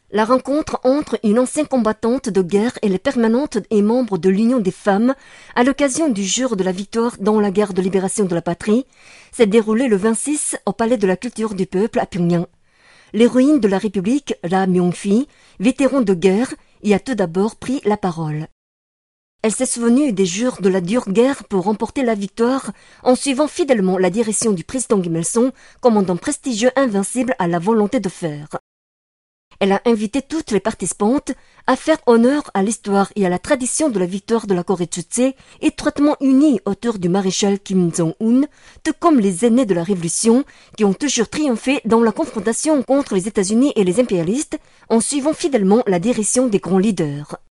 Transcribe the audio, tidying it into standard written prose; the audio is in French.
La rencontre entre une ancienne combattante de guerre et les permanentes et membres de l'Union des femmes à l'occasion du jour de la victoire dans la guerre de libération de la patrie s'est déroulée le 26 au Palais de la Culture du Peuple à Pyongyang. L'héroïne de la République, La Myung-fi, vétéran de guerre, y a tout d'abord pris la parole. Elle s'est souvenue des jours de la dure guerre pour remporter la victoire en suivant fidèlement la direction du président Kim Il-sung, commandant prestigieux invincible à la volonté de fer. Elle a invité toutes les participantes à faire honneur à l'histoire et à la tradition de la victoire de la Corée Chutse, étroitement unie autour du maréchal Kim Jong-un, tout comme les aînés de la Révolution qui ont toujours triomphé dans la confrontation contre les États-Unis et les impérialistes en suivant fidèlement la direction des grands leaders.